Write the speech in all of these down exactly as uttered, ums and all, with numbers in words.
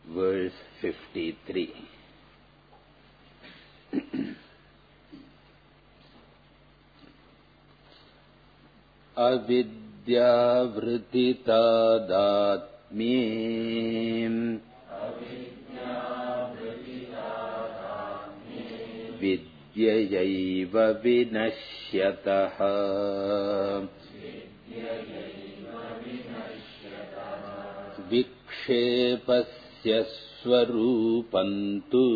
verse fifty-three. Avidya vrititadatmye vidyayaiva vinashyataha vikshepasya swarupantu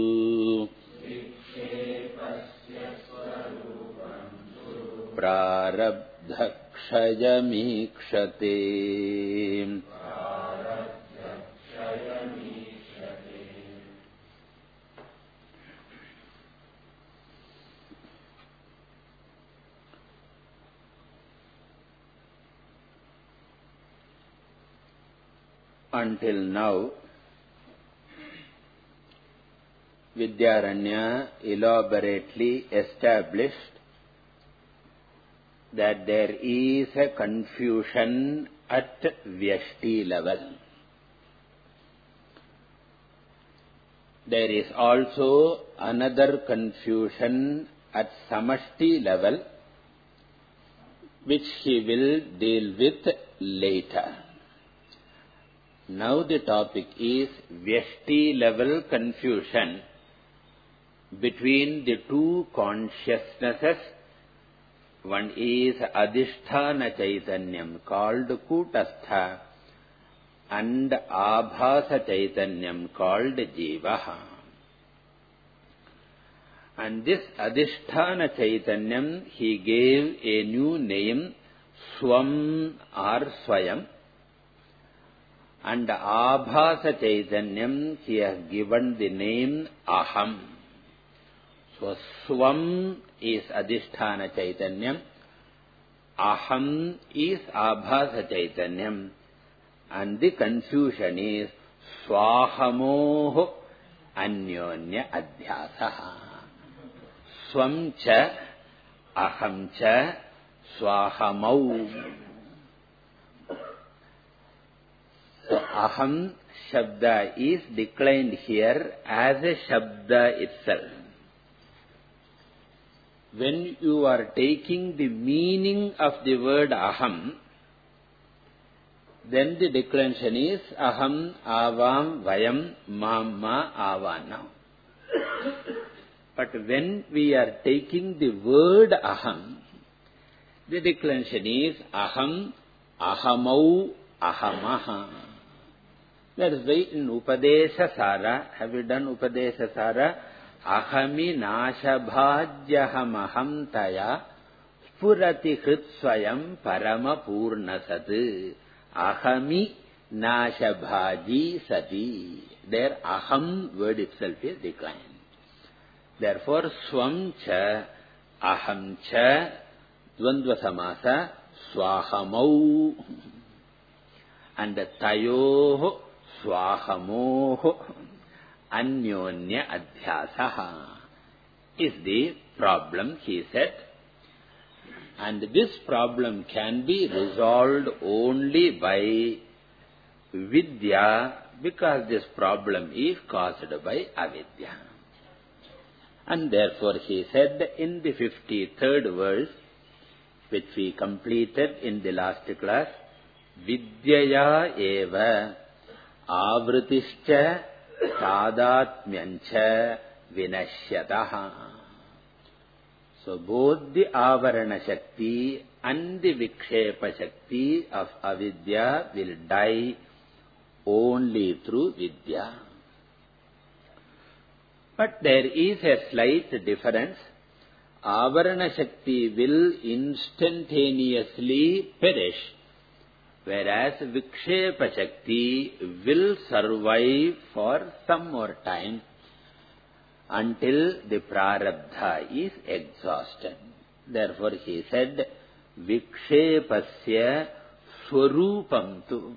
prarabdhakshayamikshate. Until now, Vidyaranya elaborately established that there is a confusion at Vyashti level. There is also another confusion at Samashti level, which he will deal with later. Now the topic is Vyashti level confusion between the two consciousnesses. One is Adhisthana Chaitanyam called Kutastha and Abhasa Chaitanyam called Jivaha. And this Adhisthana Chaitanyam he gave a new name, Swam or Swayam. And Abhasa Chaitanyam he has given the name Aham. So Swam is Adhisthana Chaitanyam, Aham is Abhasa Chaitanyam, and the confusion is Swahamoho Anyonya Adhyasaha. Swam cha, Aham cha, Swahamau. So Aham Shabda is declined here as a Shabda itself. When you are taking the meaning of the word Aham, then the declension is Aham, Avam, Vayam, Mamma, Avana. But when we are taking the word Aham, the declension is Aham, Ahamau, Ahamaha. That is why in Upadesha Sara, have you done Upadesha Sara? Ahami nashabhadyaham taya spurati hrutsvayam parama purnasat. Ahami nashabhaji sati. There aham word itself is declined. Therefore swam cha, aham cha, dvandva samasa, swahamau. And tayoho, swahamoho, Anyonya Adhyasaha is the problem, he said. And this problem can be resolved only by Vidya, because this problem is caused by Avidya. And therefore he said in the fifty-third verse, which we completed in the last class, Vidyaya eva avritischa Tadatmyancha vinashyataha. So both the Avarana Shakti and the Vikshepa Shakti of Avidya will die only through Vidya. But there is a slight difference. Avarana Shakti will instantaneously perish, whereas Vikshepa Shakti will survive for some more time until the Prarabdha is exhausted. Therefore he said, Vikshepasya Swarupam tu.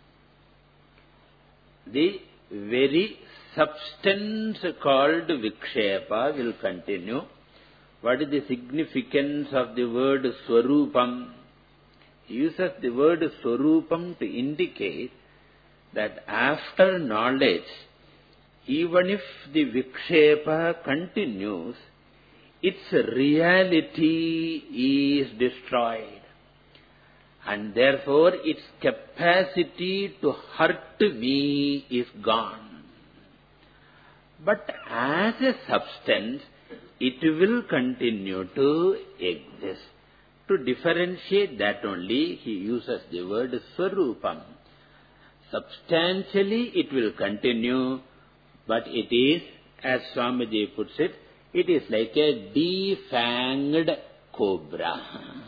The very substance called Vikshepa will continue. What is the significance of the word Swarupam? He uses the word Swarupam to indicate that after knowledge, even if the vikshepa continues, its reality is destroyed. And therefore, its capacity to hurt me is gone. But as a substance, it will continue to exist. To differentiate that only, he uses the word swarupam. Substantially, it will continue, but it is, as Swamiji puts it, it is like a defanged cobra.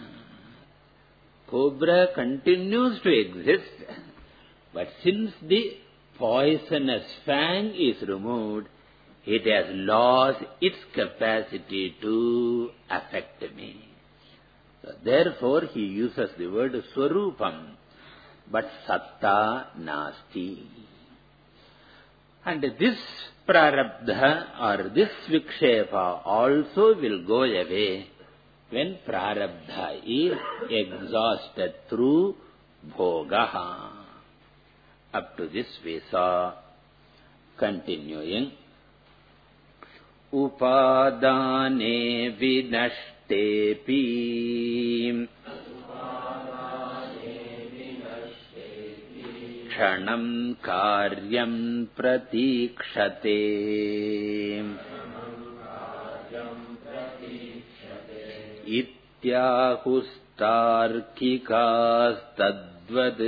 Cobra continues to exist, but since the poisonous fang is removed, it has lost its capacity to affect me. So therefore, he uses the word swarupam, but satta nasti. And this prarabdha or this vikshepa also will go away when prarabdha is exhausted through bhogaha. Up to this we saw. Continuing. Upadane vinashtepi kshanam karyam pratikshate ityahustarkikas tadvad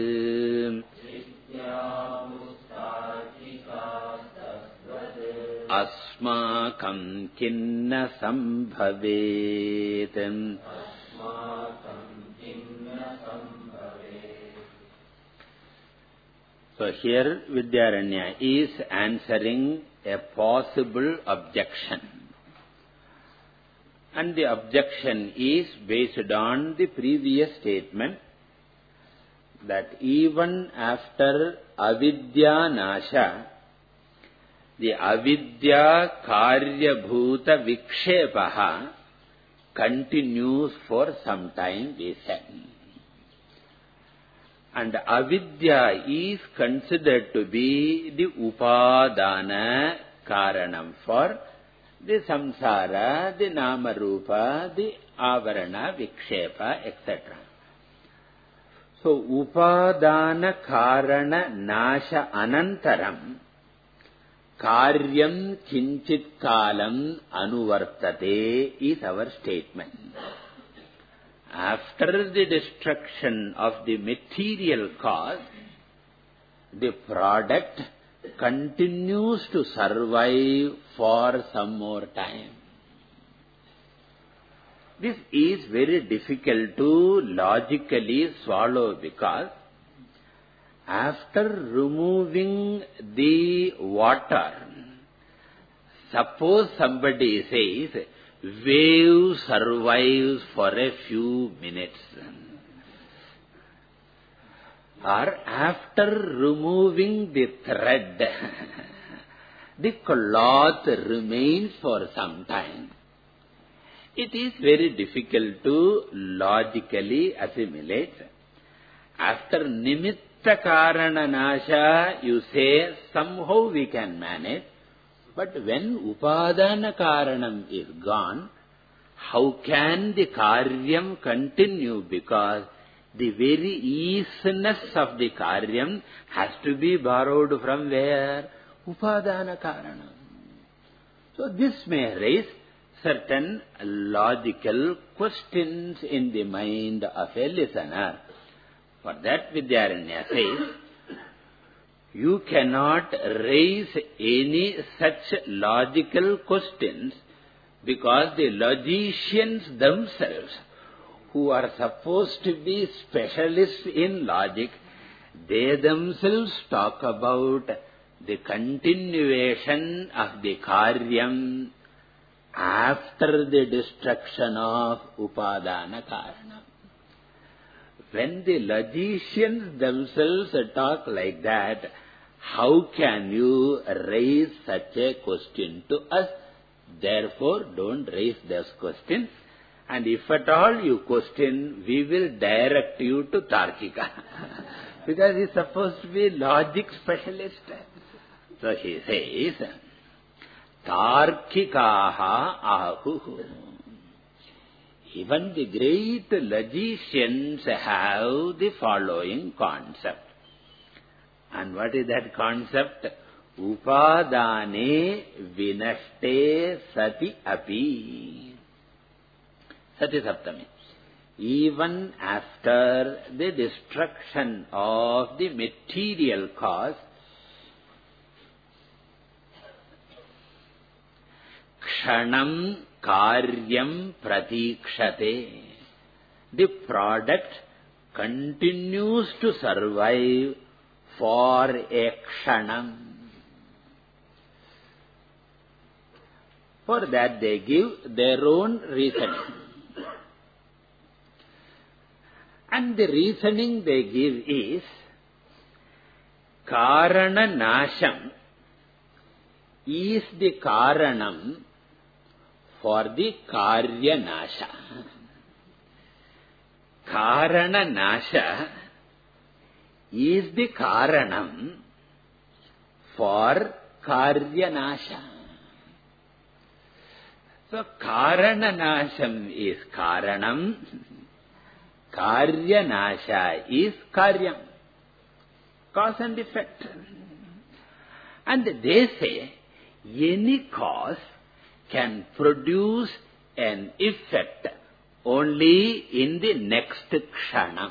asmakam kinna sambhavet. So here Vidyaranya is answering a possible objection. And the objection is based on the previous statement that even after avidya nasha, the avidya karyabhuta vikshepaha continues for some time, we said. And avidya is considered to be the upadana karanam for the samsara, the namarupa, the avarana, vikshepa, et cetera. So, upadana karana nasha anantaram karyam kinchit kalam anuvartate is our statement. After the destruction of the material cause, the product continues to survive for some more time. This is very difficult to logically swallow because after removing the water, suppose somebody says, wave survives for a few minutes. Or after removing the thread, the cloth remains for some time. It is very difficult to logically assimilate. After nimitta karana nasha, you say somehow we can manage. But when upadana karanam is gone, how can the karyam continue? Because the very easiness of the karyam has to be borrowed from where? Upadana karanam. So this may raise certain logical questions in the mind of a listener. For that Vidyaranya says, you cannot raise any such logical questions because the logicians themselves, who are supposed to be specialists in logic, they themselves talk about the continuation of the karyam after the destruction of upadana karana. When the logicians themselves talk like that, how can you raise such a question to us? Therefore, don't raise those questions. And if at all you question, we will direct you to Tarkika. Because he is supposed to be logic specialist. So he says, Tarkikaha ahu. Even the great logicians have the following concept. And what is that concept? Upadane vinaste sati api. Sati saptami. Even after the destruction of the material cause, kshanam karyam pratikshate. The product continues to survive for a kshanam. For that they give their own reasoning. And the reasoning they give is, Karana Nasham is the Karanam for the Karya Nasha. Karana Nasha is the Karanam for Karya Nasha. So, Karana Nasham is Karanam, Karya Nasha is Karyam, cause and effect. And they say, any cause can produce an effect only in the next kshanam.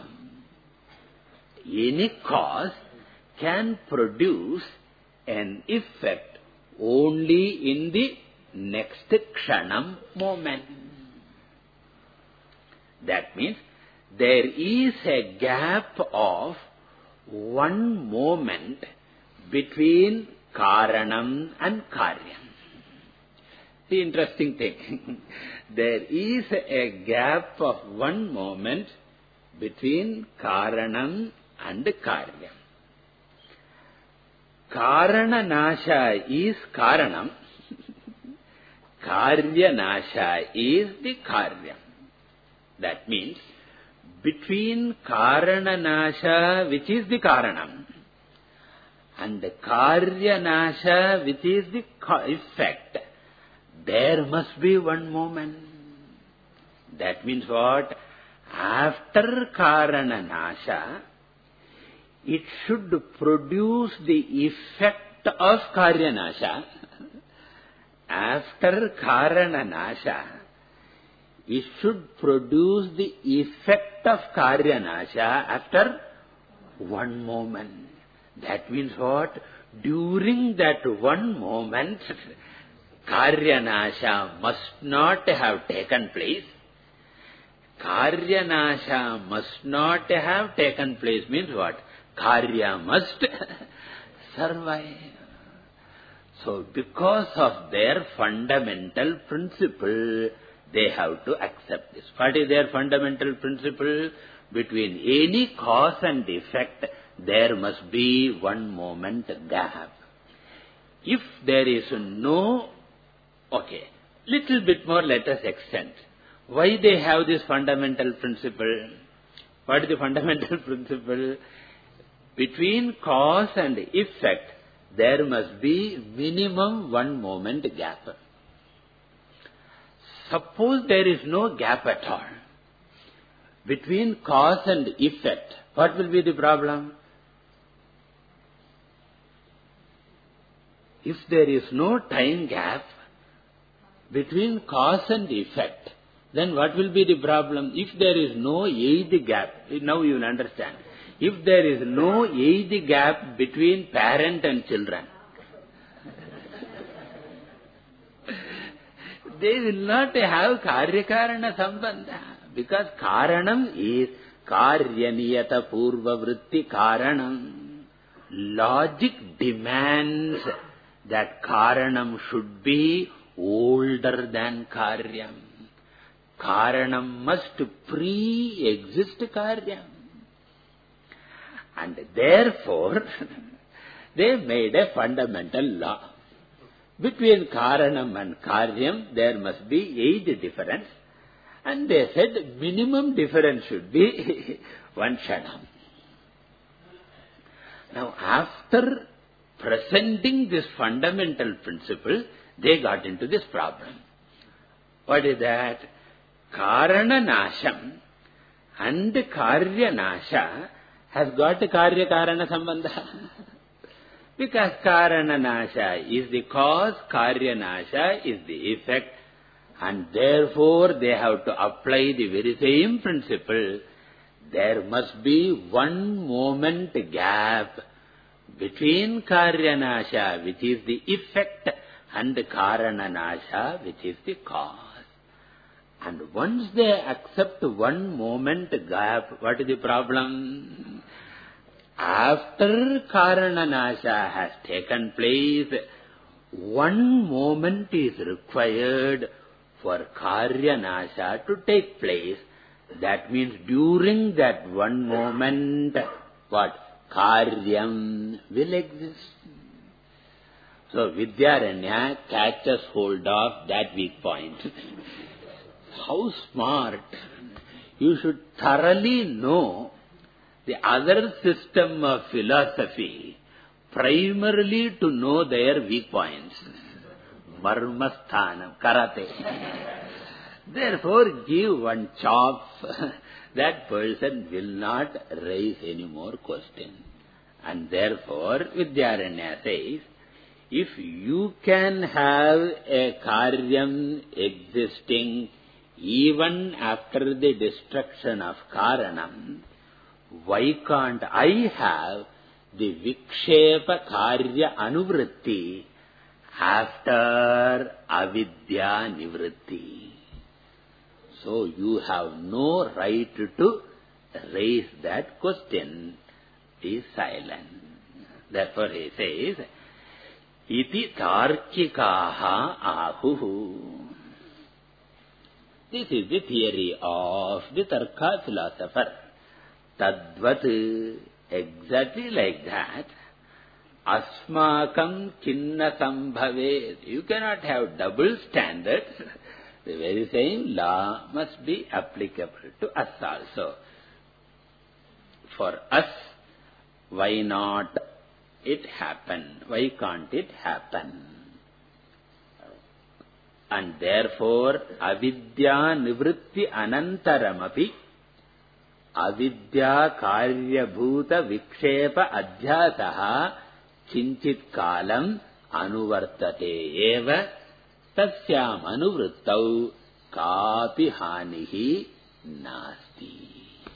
Any cause can produce an effect only in the next kshanam moment. That means there is a gap of one moment between Karanam and Karyam. The interesting thing, there is a gap of one moment between Karanam and Karyam. Karana Nasha is Karanam, Karya Nasha is the Karyam. That means, between Karana Nasha, which is the Karanam, and the Karya Nasha, which is the effect, there must be one moment. That means what? After Karana Nasha, it should produce the effect of Karya Nasha. After Karana Nasha, it should produce the effect of Karya Nasha after one moment. That means what? During that one moment, Karya Nasha must not have taken place. Karya Nasha must not have taken place means what? Karya must survive. So, because of their fundamental principle, they have to accept this. What is their fundamental principle? Between any cause and effect, there must be one moment gap. If there is no, okay, little bit more let us extend. Why they have this fundamental principle? What is the fundamental principle? Between cause and effect, there must be minimum one moment gap. Suppose there is no gap at all between cause and effect, what will be the problem? If there is no time gap between cause and effect, then what will be the problem? If there is no age gap, now you will understand. If there is no age gap between parent and children, they will not have karya-karana sambandha. Because karanam is karyaniyata purva vritti karanam. Logic demands that karanam should be older than karyam. Karanam must pre-exist karyam. And therefore, they made a fundamental law. Between Karanam and Karyam, there must be age difference. And they said minimum difference should be one Shanam. Now, after presenting this fundamental principle, they got into this problem. What is that? Karana Nasham and Karya Nasha has got a Karya Karana Sambandha. Because Karana Nasha is the cause, Karya Nasha is the effect, and therefore they have to apply the very same principle. There must be one moment gap between Karya Nasha, which is the effect, and Karana Nasha, which is the cause. And once they accept one moment gap, what is the problem? After Karana Nasha has taken place, one moment is required for Karya Nasha to take place. That means during that one moment, what? Karyam will exist. So Vidyaranya catches hold of that weak point. How smart! You should thoroughly know the other system of philosophy, primarily to know their weak points. Marmasthanam, karate. Therefore, give one chop, that person will not raise any more question. And therefore, Vidyaranya says, if you can have a karyam existing even after the destruction of Karanam, why can't I have the Vikshepa Karya Anuvritti after Avidya Nivritti? So you have no right to raise that question. Be silent. Therefore he says, Iti Tarkikaha Ahuhu. This is the theory of the Tarka philosopher. Tadvat, exactly like that. Asmakam kinna sambhavet. You cannot have double standards. The very same law must be applicable to us also. For us, why not it happen? Why can't it happen? And therefore, avidya nivritti anantaramapi avidya karyabhuta vikshepa adhyasaha kinchit kalam anuvartate eva tasyam anuvrittau kapi hanihi nasti.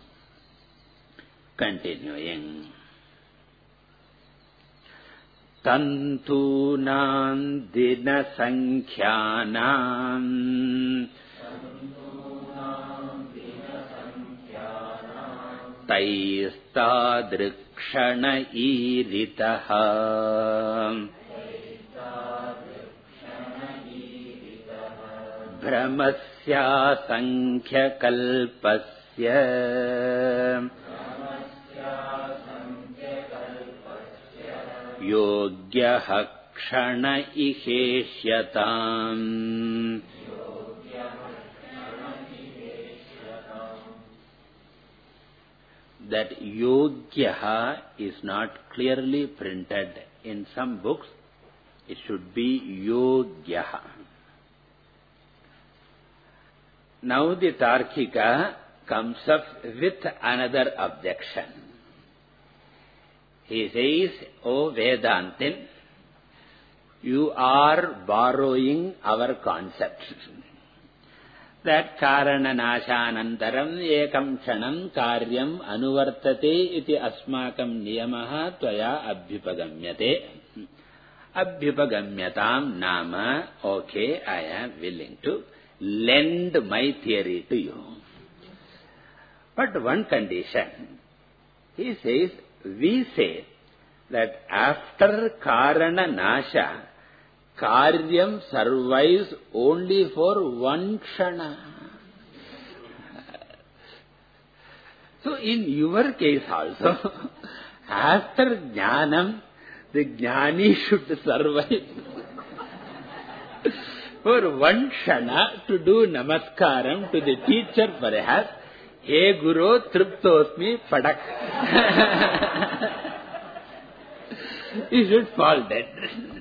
Continuing. Tantunam dina sankhyanam taistadrikshana iritaha brahmasya sankhya kalpasya Yogyaha kshana iheshyatam. That Yogyaha is not clearly printed in some books. It should be Yogyaha. Now the Tarkika comes up with another objection. He says, O Vedantin, you are borrowing our concept. That Karana Nashanantaram ekam kshanam karyam anuvartate iti asmakam niyamaha tvaya abhyupagamyate. Abhyupagamyatam nama, okay, I am willing to lend my theory to you. But one condition, he says, we say that after Karana Nasha, Karyam survives only for one kshana. So in your case also, after Jnanam, the Jnani should survive for one kshana to do namaskaram to the teacher perhaps. Hey Guru, triptosmi padak. he should fall dead.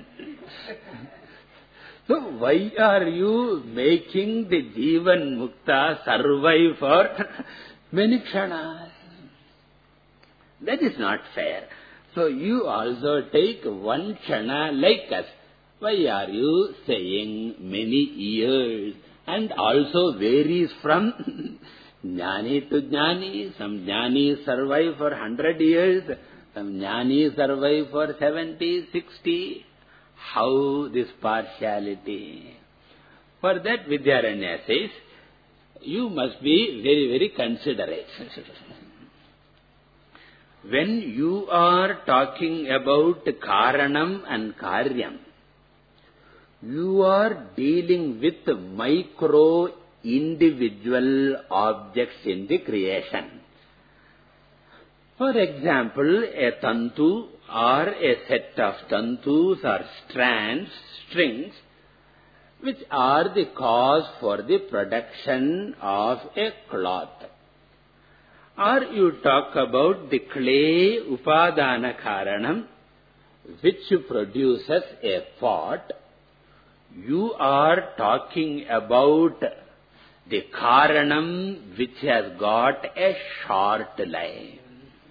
So why are you making the Jivan Mukta survive for many kshanas? That is not fair. So you also take one kshana like us. Why are you saying many years? And also varies from jnani to jnani. Some jnanis survive for hundred years. Some jnanis survive for seventy, sixty. How this partiality? For that Vidyaranya says, you must be very, very considerate. When you are talking about Karanam and Karyam, you are dealing with micro individual objects in the creation. For example, a tantu or a set of tantus or strands, strings, which are the cause for the production of a cloth. Or you talk about the clay upadana karanam, which produces a pot. You are talking about the karanam which has got a short life.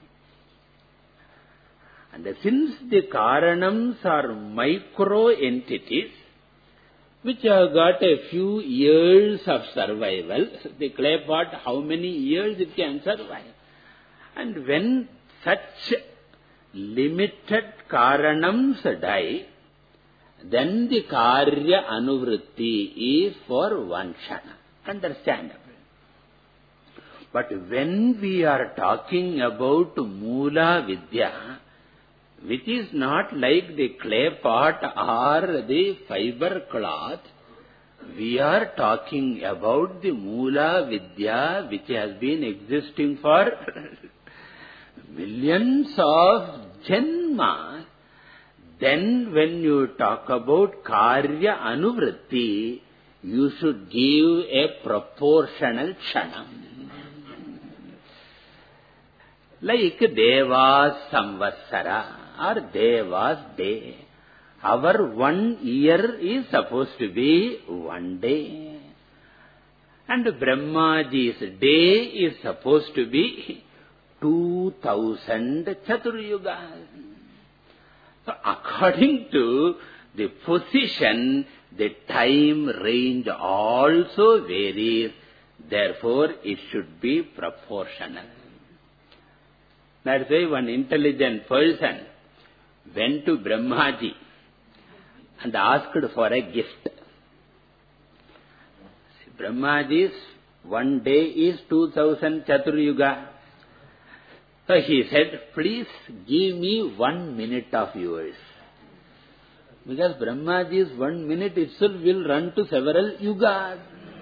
And since the karanams are micro entities, which have got a few years of survival, the clay pot, how many years it can survive? And when such limited karanams die, then the karya anuvritti is for one kshana. Understandable. But when we are talking about Moola Vidya, which is not like the clay pot or the fiber cloth, we are talking about the Moola Vidya which has been existing for millions of janmas. Then when you talk about Karya Anuvritti, you should give a proportional kshanam. Like Deva's Samvatsara or Deva's day. Our one year is supposed to be one day. And Brahmaji's day is supposed to be two thousand Chaturyugas. So according to the position, the time range also varies. Therefore, it should be proportional. That's why one intelligent person went to Brahmaji and asked for a gift. Brahmaji's one day is two thousand Chaturyuga. So he said, please give me one minute of yours. Because Brahmaji's one minute itself will run to several yugas.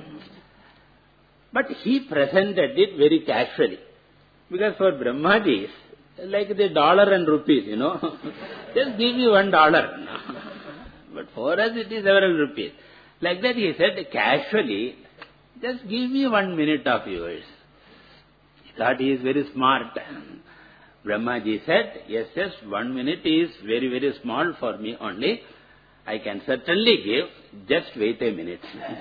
But he presented it very casually. Because for Brahmaji's, like the dollar and rupees, you know, just give me one dollar. But for us it is several rupees. Like that he said casually, just give me one minute of yours. He thought he is very smart. Brahmaji said, yes, yes, one minute is very, very small for me only. I can certainly give, just wait a minute.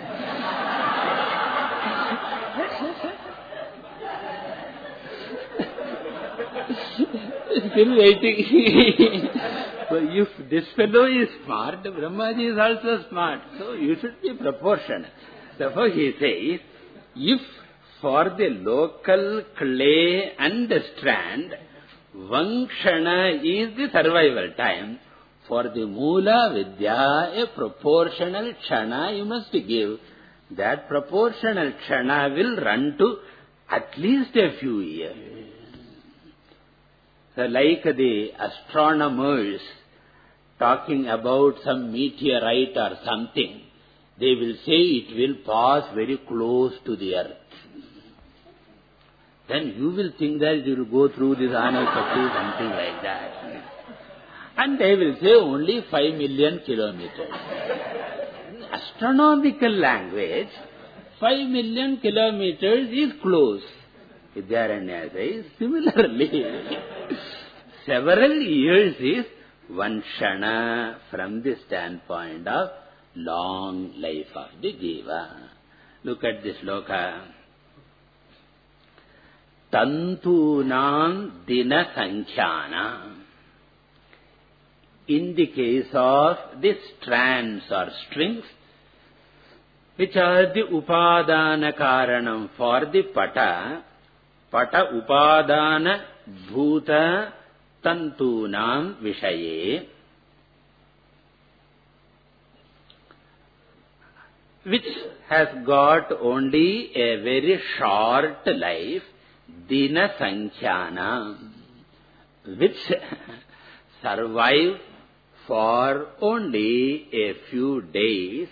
Still waiting. So if this fellow is smart, Brahmaji is also smart. So you should be proportional. Therefore he says, if for the local clay and strand, one kshana is the survival time, for the Moola Vidya, a proportional kshana you must give. That proportional kshana will run to at least a few years. So like the astronomers talking about some meteorite or something, they will say it will pass very close to the earth. Then you will think that you will go through this Anakati, something like that. And they will say only five million kilometers. In astronomical language, five million kilometers is close. Vidyaranya says, similarly, several years is one shana from the standpoint of long life of the jiva. Look at this sloka. Tantunam dina sankhyanam. In the case of the strands or strings, which are the upadana karanam for the pata, pata upadana bhuta tantunam vishaye, which has got only a very short life, dina sankhyanam, which survive for only a few days.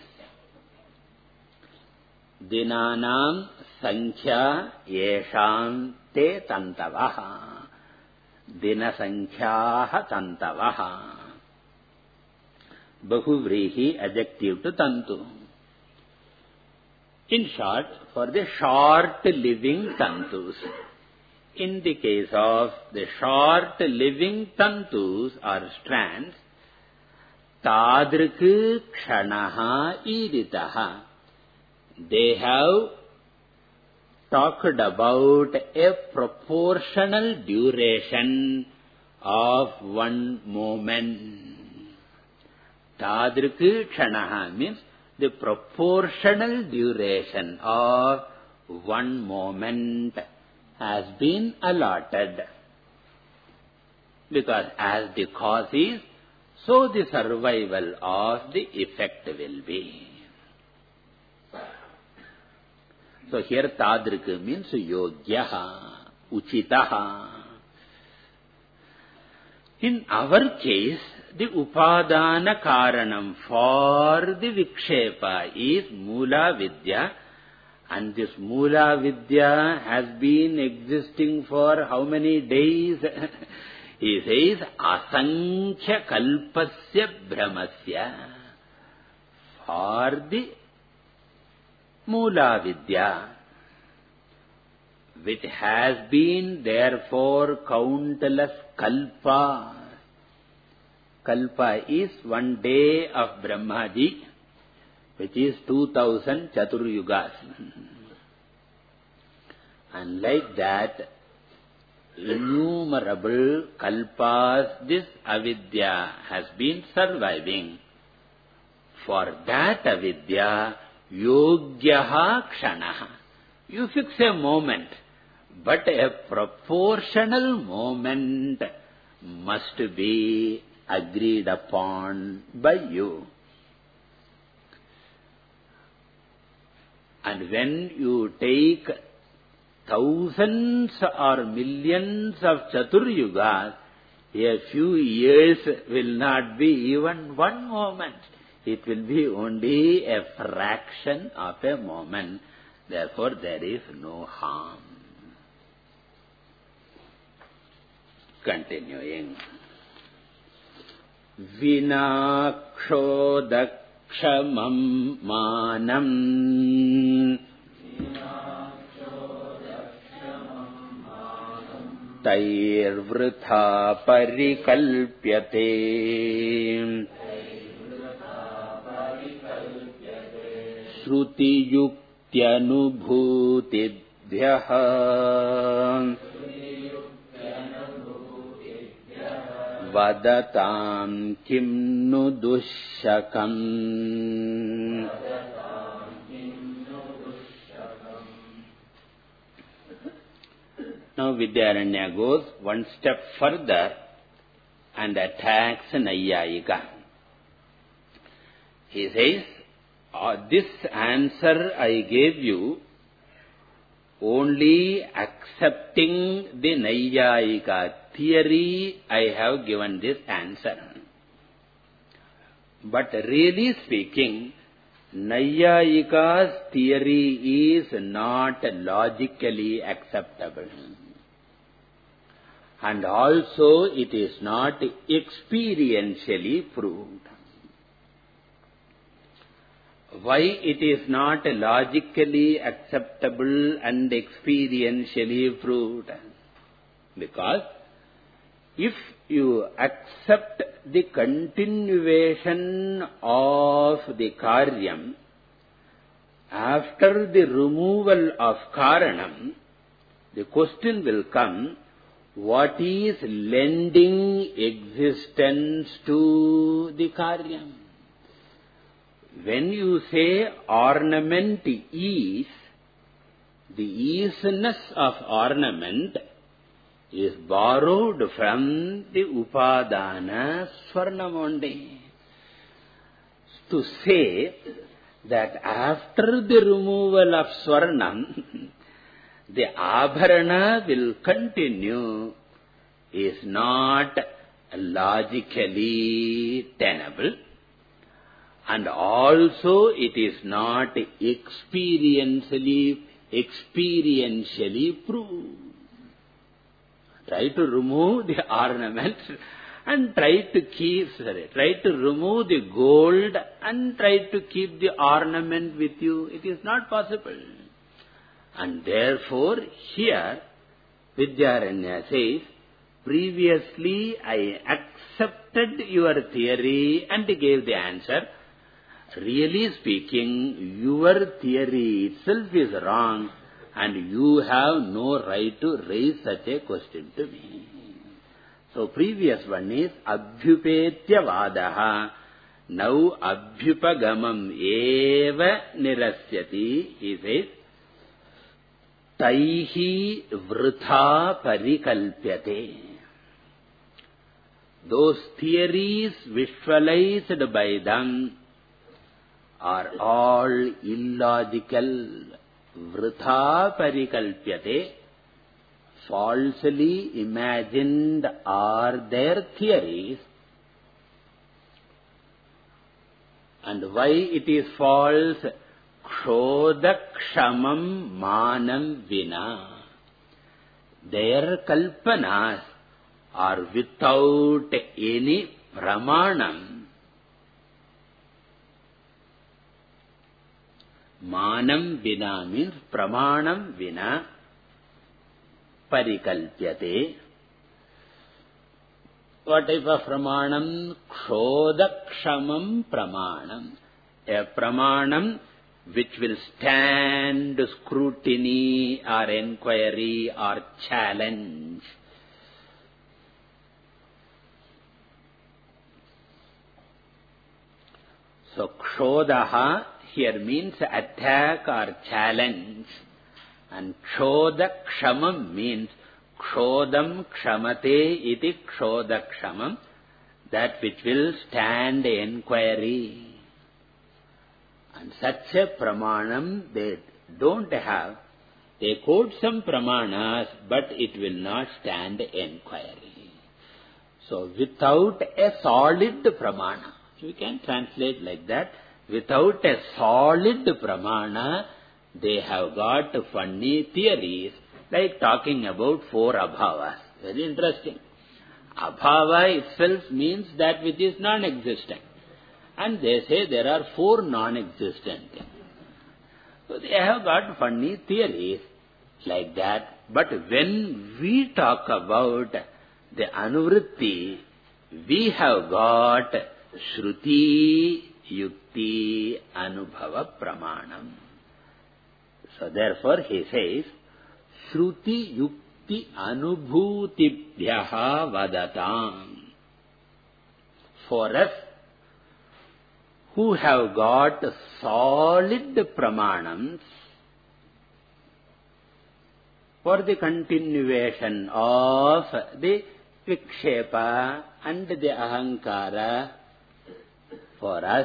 Dinanam sankhya yesham te tantavaha. Dina sankhyaha tantavaha. Bahuvrihi adjective to tantu. In short, for the short living tantus. In the case of the short living tantus or strands, tadrik kshanaha iditaha. They have talked about a proportional duration of one moment. Tadrik kshanaha means the proportional duration of one moment has been allotted. Because as the cause is, so the survival of the effect will be. So here tadrik means yogyaha, uchitaha. In our case, the upadana karanam for the vikshepa is mula vidya, and this mula vidya has been existing for how many days? He says asankhya kalpasya brahmasya. For the mula vidya, which has been there for countless kalpas. Kalpa is one day of Brahmaji, which is two thousand Chaturyugas. And like that, innumerable kalpas this avidya has been surviving. For that avidya, yogyaha kshanaha. You fix a moment, but a proportional moment must be agreed upon by you. And when you take thousands or millions of Chaturyugas, a few years will not be even one moment. It will be only a fraction of a moment. Therefore, there is no harm. Continuing. Vinaksho dakshamam manam tairvritha parikalpyate shruti yuktyanubhutibhyaha vadatam kim nu dushakam. Now Vidyaranya goes one step further and attacks Nayyayika. He says, oh, this answer I gave you only accepting the Nayyayika theory. I have given this answer. But really speaking, Nayyayika's theory is not logically acceptable. And also it is not experientially proved. Why it is not logically acceptable and experientially proved? Because if you accept the continuation of the karyam after the removal of karanam, the question will come, what is lending existence to the karyam? When you say ornament is, the easiness of ornament is borrowed from the upadana swarnam only. To say that after the removal of swarnam, the abharana will continue is not logically tenable, and also it is not experientially experientially proved. Try to remove the ornament and try to keep, sorry, try to remove the gold and try to keep the ornament with you. It is not possible. And therefore, here, Vidyaranya says, previously I accepted your theory and gave the answer. Really speaking, your theory itself is wrong and you have no right to raise such a question to me. So, previous one is Abhyupetya Vadaha. Now, Abhyupagamam eva nirasyati. He says, Taihi vritha parikalpyate. Those theories visualized by them are all illogical. Vritha parikalpyate. Falsely imagined are their theories. And why it is false? Kshodakshamam manam vina. Their kalpanas are without any pramanam. Manam vina means pramanam vina. Parikalpyate. What type of pramanam? Kshodakshamam pramanam. A pramanam which will stand scrutiny or enquiry or challenge. So, kshodaha here means attack or challenge. And kshodakshamam means kshodam kshamate iti kshodakshamam, that which will stand enquiry. And such a pramanam they don't have. They quote some pramanas, but it will not stand enquiry. So, without a solid pramana, we can translate like that, without a solid pramana, they have got funny theories, like talking about four abhavas. Very interesting. Abhava itself means that which is non-existent. And they say there are four non-existent things. So they have got funny theories like that. But when we talk about the anuvritti, we have got Shruti, Yukti, Anubhava, Pramanam. So therefore he says, Shruti, Yukti, Anubhutibhyaha Vadatam. For us, who have got solid pramanams for the continuation of the vikshepa and the ahankara, for us,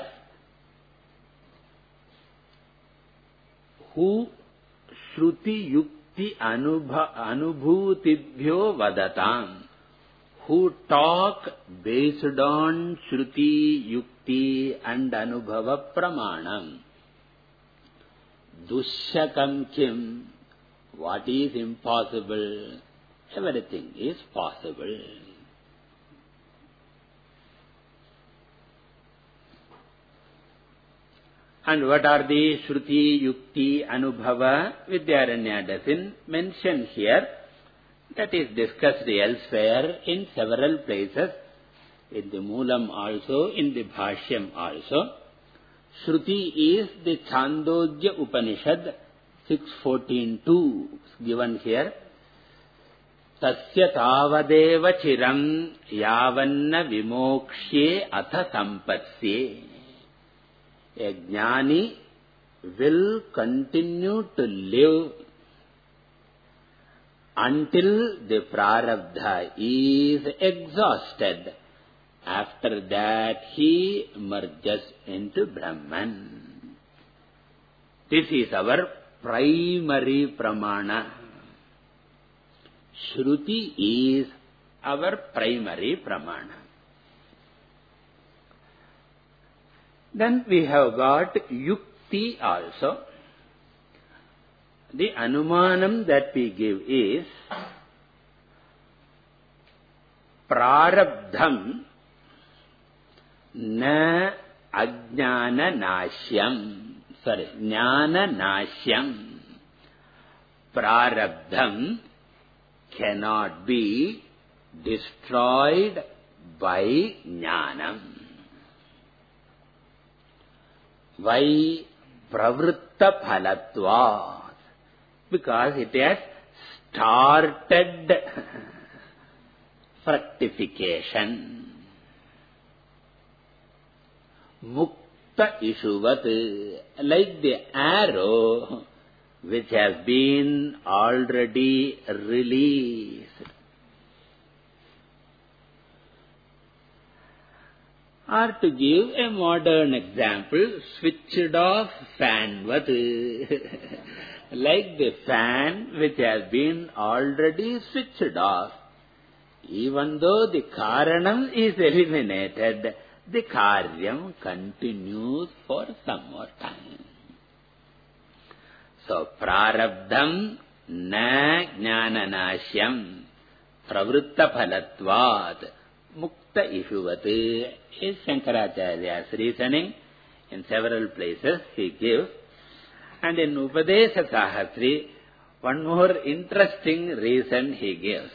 who Shruti Yukti Anubhutibhyo Vadatam, who talk based on Shruti Yukti and Anubhava Pramanam. Dushakam kim, what is impossible? Everything is possible. And what are the Shruti, Yukti, Anubhava? Vidyaranya doesn't mention here. That is discussed elsewhere in several places, in the Moolam also, in the Bhashyam also. Shruti is the Chandogya Upanishad, six fourteen two, given here. Tasya tavadeva chiram yavanna vimokshye atha sampatsye. A jnani will continue to live until the prarabdha is exhausted. After that, he merges into Brahman. This is our primary pramana. Shruti is our primary pramana. Then we have got yukti also. The anumanam that we give is prarabdham na ajnana nashyam. Sorry, jnana nashyam. Prarabdham cannot be destroyed by jnanam. Why? Pravritta phalatva. Because it has started fructification. Mukta ishuvat, like the arrow which has been already released. Or to give a modern example, switched off fanvat, like the fan which has been already switched off. Even though the karanam is eliminated, the karyam continues for some more time. So, prarabdham na jnananashyam pravritta phalatvat mukta ishuvat is Shankaracharya's reasoning. In several places he gives. And in Upadesha Sahasri, one more interesting reason he gives.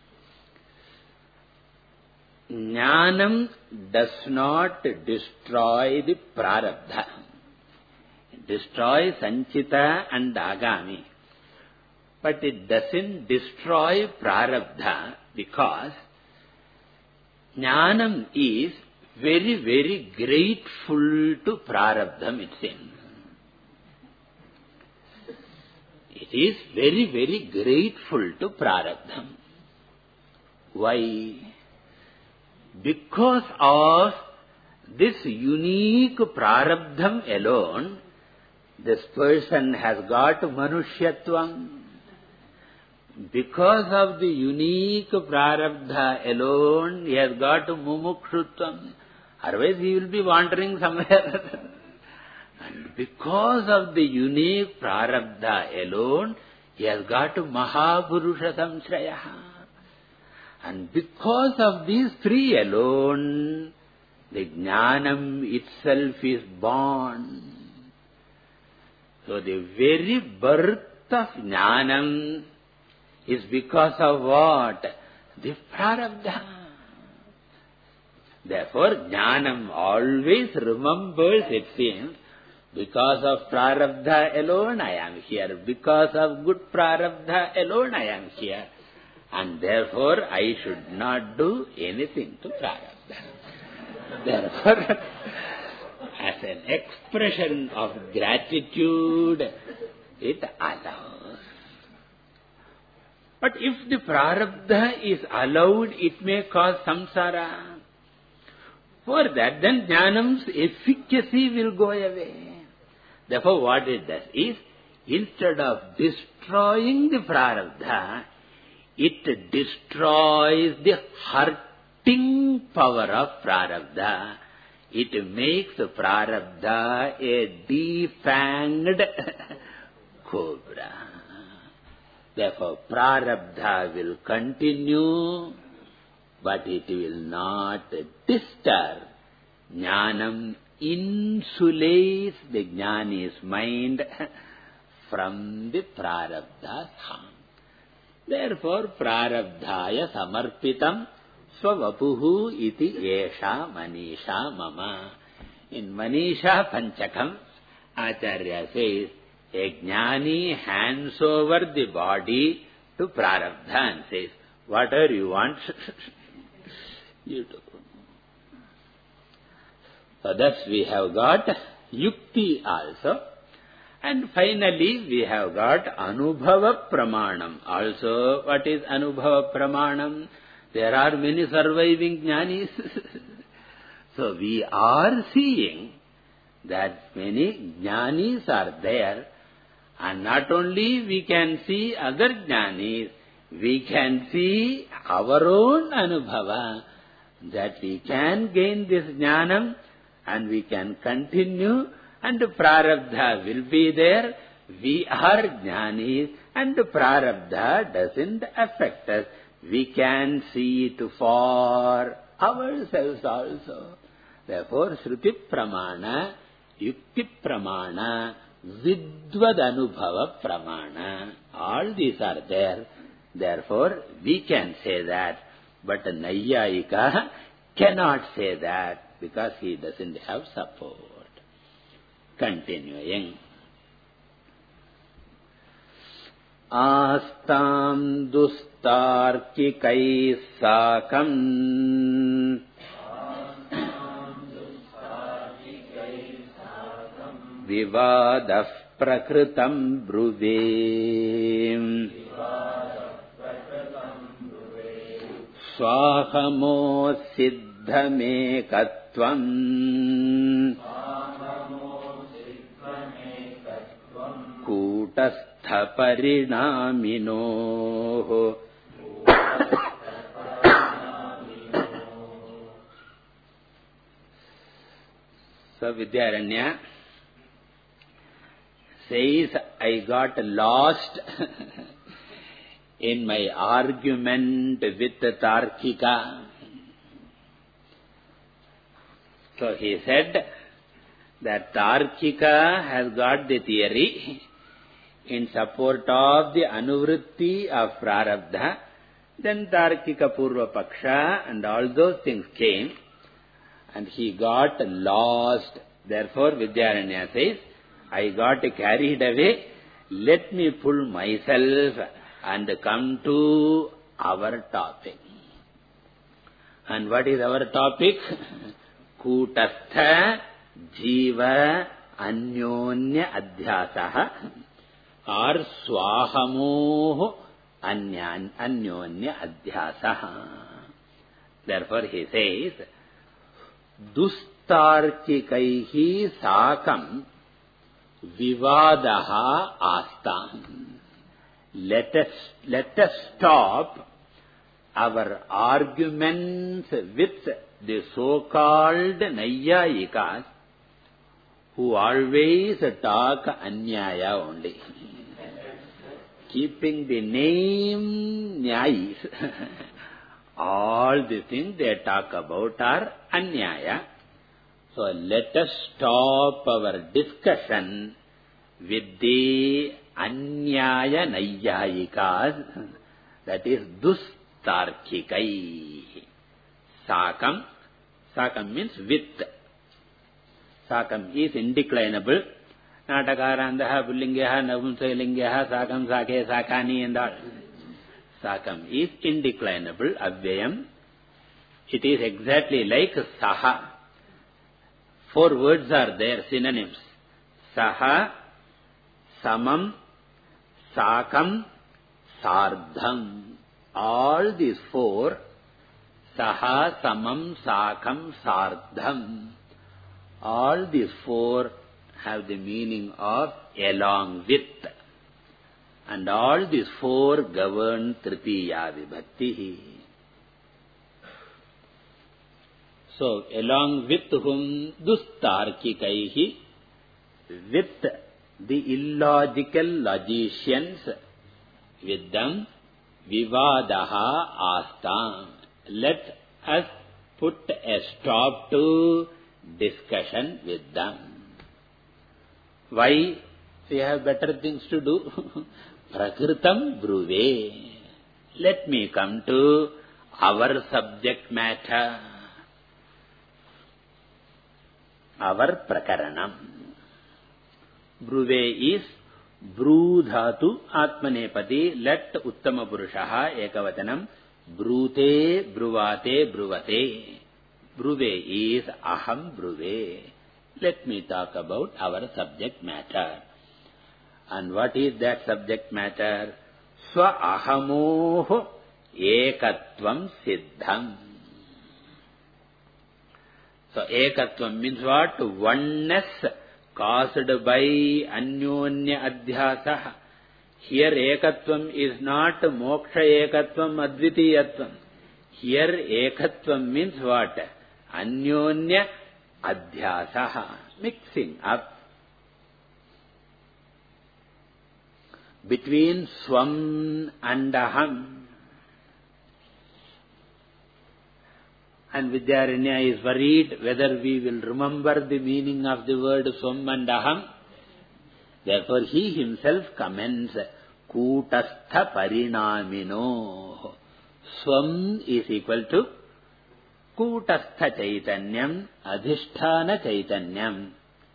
Jnanam does not destroy the prarabdha. It destroys sanchita and agami. But it doesn't destroy prarabdha because jnanam is very, very grateful to prarabdham, it seems. It is very, very grateful to prarabdham. Why? Because of this unique prarabdham alone, this person has got manushyatvam. Because of the unique prarabdha alone, he has got mumukshutvam. Otherwise he will be wandering somewhere. And because of the unique prarabdha alone, he has got mahaburusha samshraya. And because of these three alone, the jnanam itself is born. So the very birth of jnanam is because of what? The prarabdha. Therefore, jnanam always remembers, it seems, because of prarabdha alone I am here. Because of good prarabdha alone I am here. And therefore, I should not do anything to prarabdha. Therefore, as an expression of gratitude, it allows. But if the prarabdha is allowed, it may cause samsara. For that, then jnanam's efficacy will go away. Therefore, what it does is, instead of destroying the prarabdha, it destroys the hurting power of prarabdha. It makes prarabdha a defanged cobra. Therefore, prarabdha will continue, but it will not disturb. Jnanam insulates the jnani's mind from the prarabdha's harm. Therefore, prarabdhaya samarpitam swavapuhu iti esha manisha mama. In Manisha Panchakam, Acharya says, a jnani hands over the body to prarabdha and says, whatever you want, you do. So thus we have got yukti also. And finally we have got anubhava pramanam. Also, what is anubhava pramanam? There are many surviving jnanis. So we are seeing that many jnanis are there. And not only we can see other jnanis, we can see our own anubhava, that we can gain this jnanam and we can continue, and prarabdha will be there. We are jnanis and prarabdha doesn't affect us. We can see it for ourselves also. Therefore, Shruti Pramana, Yukti Pramana, Vidvad Anubhava Pramana, all these are there. Therefore, we can say that, but Nayyayika cannot say that because he doesn't have support. Continuing. Astam dustarkikai sakam vivadah prakritam bruve swahamo siddhamekatvam kutastha parinaminoh. So Vidyaranya says, I got lost in my argument with Tarkika. So he said that Tarkika has got the theory in support of the anuvritti of prarabdha. Then Tarkika Purva Paksha and all those things came and he got lost. Therefore Vidyaranya says, I got carried away. Let me pull myself and come to our topic. And what is our topic? Kutastha Jiva Anyonya Adhyasaha or Swahamoh Anyonya Adhyasaha. Therefore he says, Dustarkikaihi Sakam Vivadaha Astam. Let us, let us stop our arguments with the so-called Nayyayikas who always talk Anyaya only. Keeping the name Nyayis. All the things they talk about are Anyaya. So let us stop our discussion with the Anyaya Nayyayikas, that is Dustarkikai. Sakam, Sakam means with. Sakam is indeclinable. Natakarandaha, Pullingaha, Navumsalingaha, Sakam, Sake, Sakani and all. Sakam is indeclinable, Avyayam. It is exactly like Saha. Four words are there, synonyms. Saha, Samam, Sakam, Sardham. All these four, Saha, Samam, Sakam, Sardham. All these four have the meaning of along with. And all these four govern Tritiya Vibhakti. So, along with whom? Dustarkikaihi, with the illogical logicians, with them, Vivadaha Astam. Let us put a stop to discussion with them. Why? We have better things to do. Prakritam Bruve. Let me come to our subject matter, our prakaranam. Bruve is brudhatu atmanepati, let uttama purushaha ekavatanam brute bruvate bruvate. Bruve is aham bruve. Let me talk about our subject matter. And what is that subject matter? Swa ahamoh ekatvam siddham. So ekatvam means what? Oneness caused by anyonya adhyasa. Here ekatvam is not moksha ekatvam advitiyatvam. Here ekatvam means what? Anyonya adhyasa, mixing up between swam and aham. And Vidyaranya is worried whether we will remember the meaning of the word swam and aham. Therefore he himself comments kutastha parinamino. Swam is equal to kutastha chaitanyam, adhisthana chaitanyam.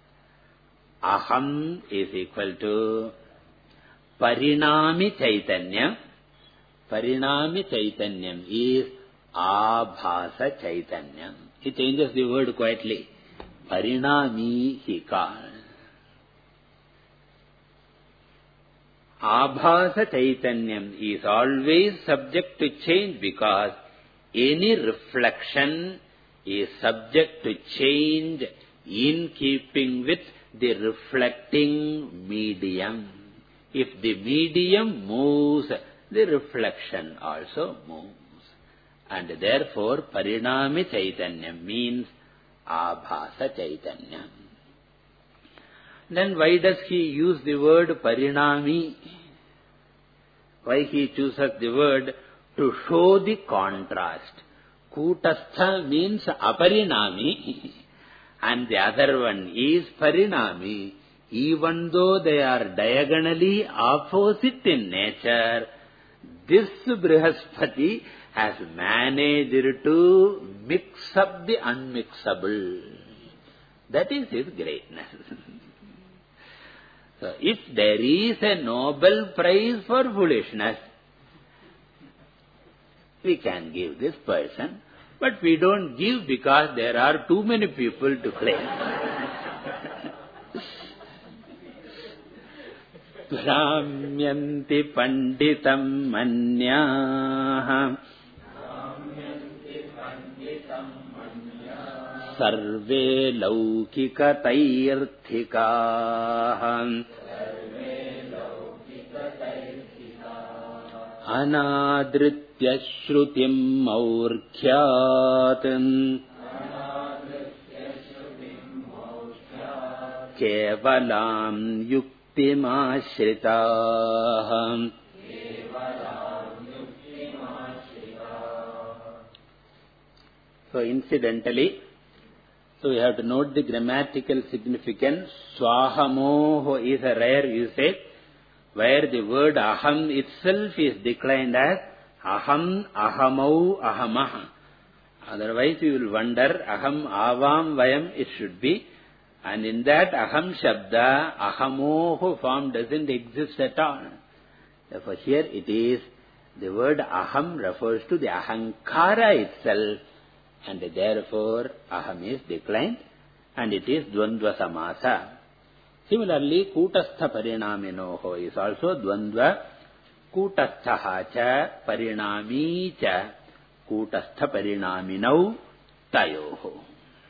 Aham is equal to parinami chaitanyam. Parinami chaitanyam is abhasa chaitanyam. He changes the word quietly. Parinami he calls. Abhasa chaitanyam is always subject to change because any reflection is subject to change in keeping with the reflecting medium. If the medium moves, the reflection also moves. And therefore, parinami chaitanyam means abhasa chaitanyam. Then why does he use the word parinami? Why he chooses the word? To show the contrast. Kutastha means aparinami and the other one is parinami. Even though they are diagonally opposite in nature, this Brihaspati has managed to mix up the unmixable. That is his greatness. So, if there is a Nobel Prize for foolishness, we can give this person, but we don't give because there are too many people to claim. Ramyanti panditam manyah sarve laukika tairthika anadritya shrutim maurkhyat kevalam yuktimashrita. So incidentally, so we have to note the grammatical significance. Swahamoho is a rare usage, where the word aham itself is declined as aham, ahamau, ahamaha. Otherwise you will wonder, aham, avam, vayam, it should be. And in that aham shabda, ahamoho form doesn't exist at all. Therefore here it is, the word aham refers to the ahankara itself. And therefore aham is declined and it is dvandva samasa. Similarly, kutastha parinaminoho is also dvandva. Kutastha cha parinami cha kutastha parinaminau tayoho.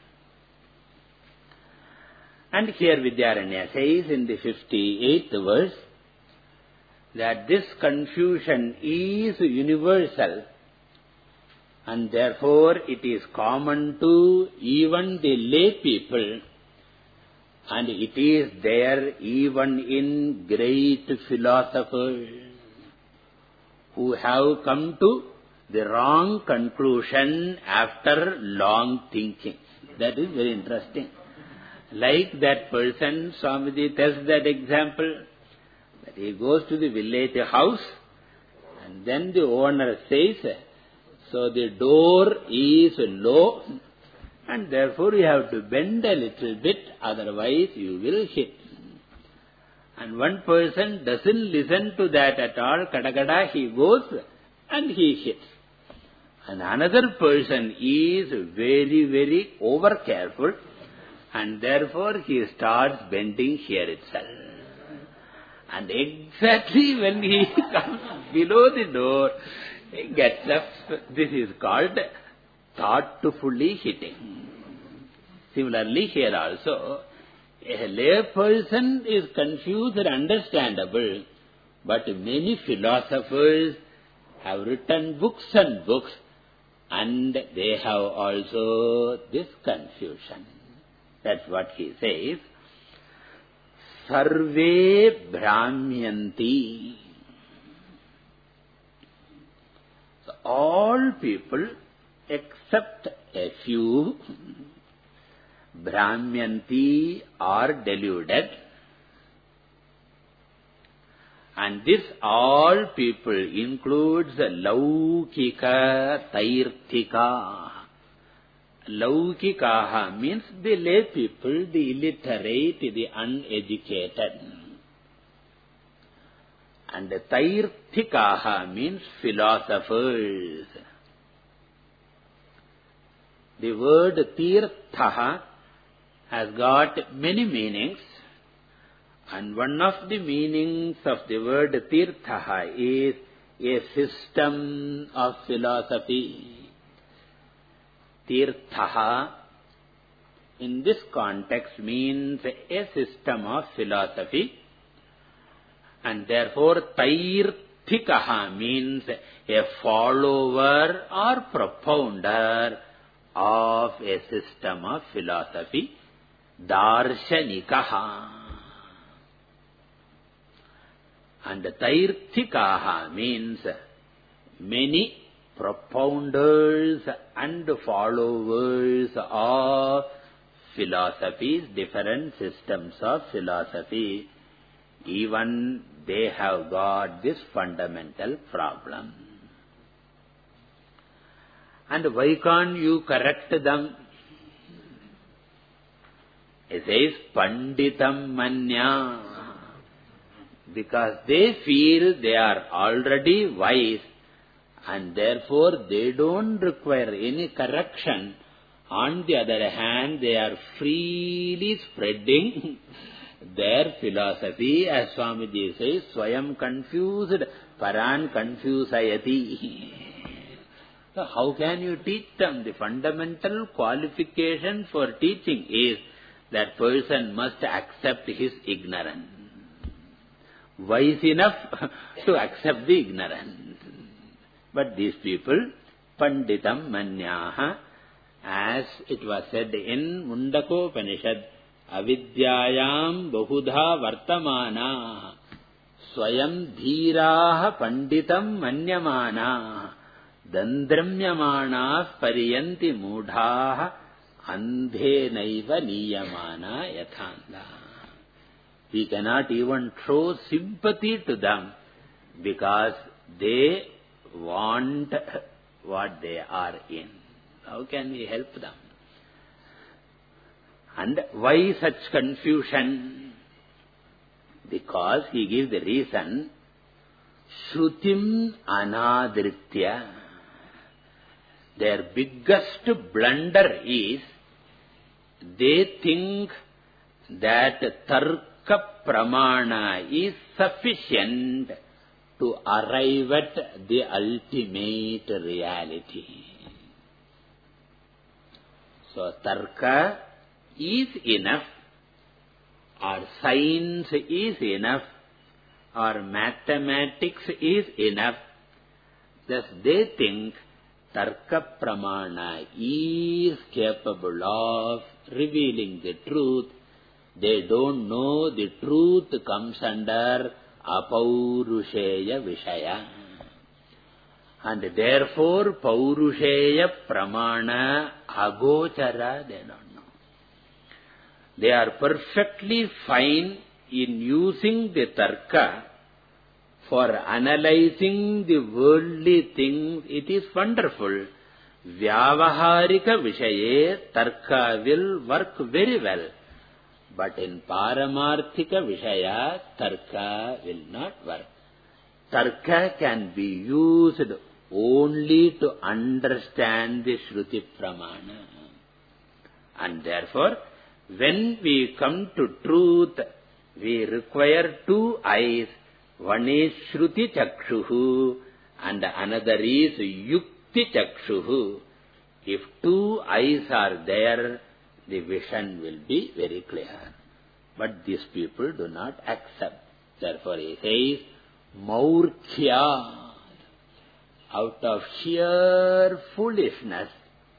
And here Vidyaranya says in the fifty-eighth verse that this confusion is universal. And therefore it is common to even the lay people, and it is there even in great philosophers who have come to the wrong conclusion after long thinking. That is very interesting. Like that person, Swamiji tells that example, that he goes to the village house, And then the owner says, so the door is low and therefore you have to bend a little bit, otherwise you will hit. And one person doesn't listen to that at all, kadagada, he goes and he hits. And another person is very, very over careful and therefore he starts bending here itself. And exactly when he comes below the door, he gets up. This is called thoughtfully hitting. Similarly here also, a lay person is confused and understandable, but many philosophers have written books and books, and they have also this confusion. That's what he says. Sarve Brahmyanti. So all people except a few Brahmyanti are deluded. And this all people includes Laukika Tairthika. Laukikaha means the lay people, the illiterate, the uneducated. And Tairthikaha means philosophers. The word Tirthaha has got many meanings. And one of the meanings of the word Tirthaha is a system of philosophy. Tirthaha in this context means a system of philosophy, and therefore Tairthikaha means a follower or propounder of a system of philosophy, Darshanikaha. And Tairthikaha means many propounders and followers of philosophies, different systems of philosophy. Even they have got this fundamental problem. And why can't you correct them? It says, Panditam Manya. Because they feel they are already wise, and therefore they don't require any correction. On the other hand, they are freely spreading their philosophy. As Swamiji says, Swayam confused, Paran confusayati. So how can you teach them? The fundamental qualification for teaching is that person must accept his ignorance. Wise enough to accept the ignorance. But these people, Panditam Manyaha, as it was said in Mundakopanishad, Avidyayam Bahudha Vartamana, Swayam Dhiraha Panditam Manyamana, Dandramyamana Pariyanti Mudhaha, Andhe Naiva Niyamana Yathanda. We cannot even show sympathy to them because they want what they are in. How can we help them? And why such confusion? Because he gives the reason, Shrutim Anadritya. Their biggest blunder is they think that Tarka Pramana is sufficient to arrive at the ultimate reality. So Tarka is enough, or science is enough, or mathematics is enough. Thus they think Tarka Pramana is capable of revealing the truth. They don't know the truth comes under Apaurusheya Vishaya. And therefore Paurusheya Pramana Agochara they don't know. They are perfectly fine in using the Tarka For analyzing the worldly things, it is wonderful. Vyavaharika Vishaye Tarka will work very well. But in Paramarthika Vishaya, Tarka will not work. Tarka can be used only to understand the Shruti Pramana. And therefore, when we come to truth, we require two eyes. One is Shruti Chakshuhu and another is Yukti Chakshuhu. If two eyes are there, the vision will be very clear. But these people do not accept. Therefore he says, Maurkhya. Out of sheer foolishness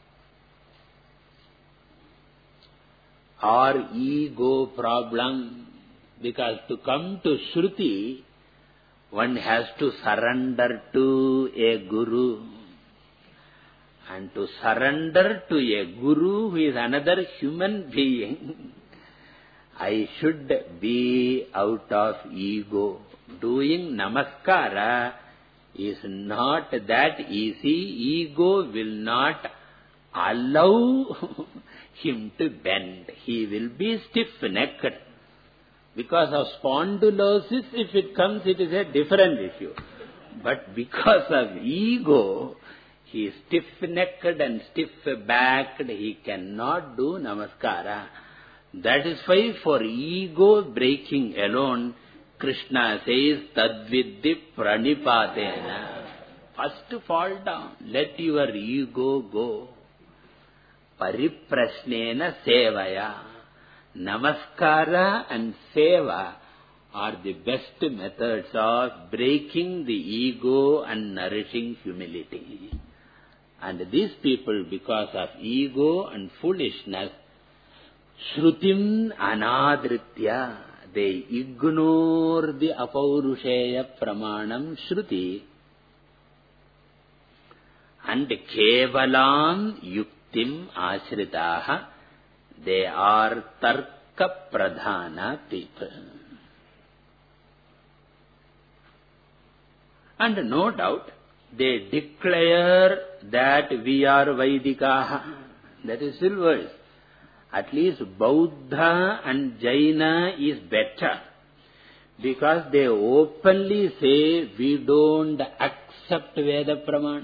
or ego problem, because to come to Shruti, one has to surrender to a guru. And to surrender to a guru who is another human being, I should be out of ego. Doing namaskara is not that easy. Ego will not allow him to bend. He will be stiff-necked. Because of spondylosis, if it comes, it is a different issue. But because of ego, he is stiff-necked and stiff-backed. He cannot do namaskara. That is why for ego breaking alone, Krishna says, Tadviddi pranipatena. First fall down. Let your ego go. Pariprasnena sevaya. Namaskara and seva are the best methods of breaking the ego and nourishing humility. And these people, because of ego and foolishness, Shrutim anadritya, they ignore the apaurushaya pramanam Shruti and kevalam yuktim ashritaha. They are tarka pradhana people. And no doubt, they declare that we are Vaidikaha. That is still worse. At least Bauddha and Jaina is better. Because they openly say, we don't accept Veda Pramana.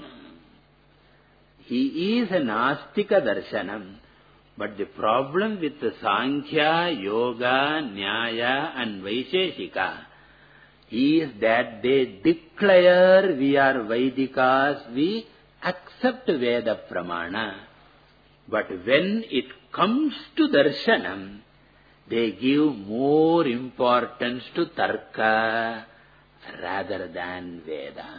He is an Astika Darshanam. But the problem with the Sankhya, Yoga, Nyaya and Vaisheshika is that they declare we are Vaidikas, we accept Veda Pramana. But when it comes to Darshanam, they give more importance to Tarka rather than Veda.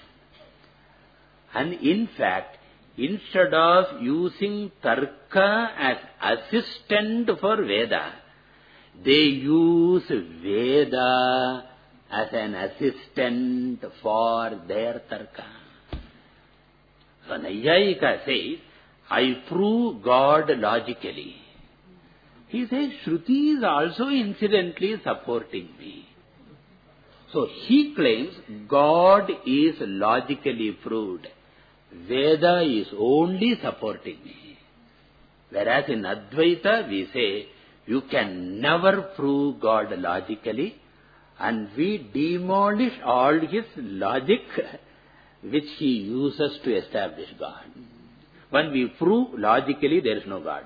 And in fact, instead of using Tarka as assistant for Veda, they use Veda as an assistant for their Tarka. So Nayayika says, I prove God logically. He says, Shruti is also incidentally supporting me. So he claims God is logically proved. Veda is only supporting me. Whereas in Advaita we say, you can never prove God logically, and we demolish all his logic which he uses to establish God. When we prove logically there is no God.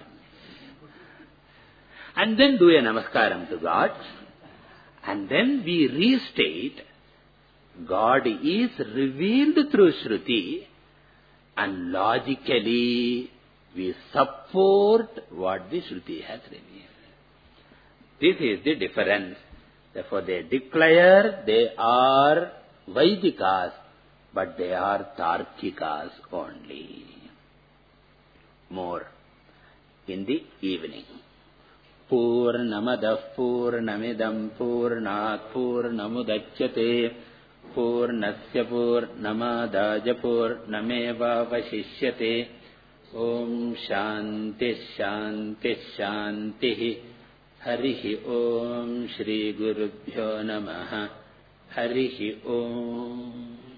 And then do a namaskaram to God, and then we restate, God is revealed through Shruti, and logically we support what the Shruti has revealed. This is the difference. Therefore they declare they are Vaidikas, but they are Tarkikas only. More in the evening. Purnamadah Purnamidam Purnat Purnamudachyate Purnasya Purnamadaja Purnameva Vashishyate. Om Shanti Shanti Shanti. Harihi Om Shri Gurubhyo Namaha. Harihi Om.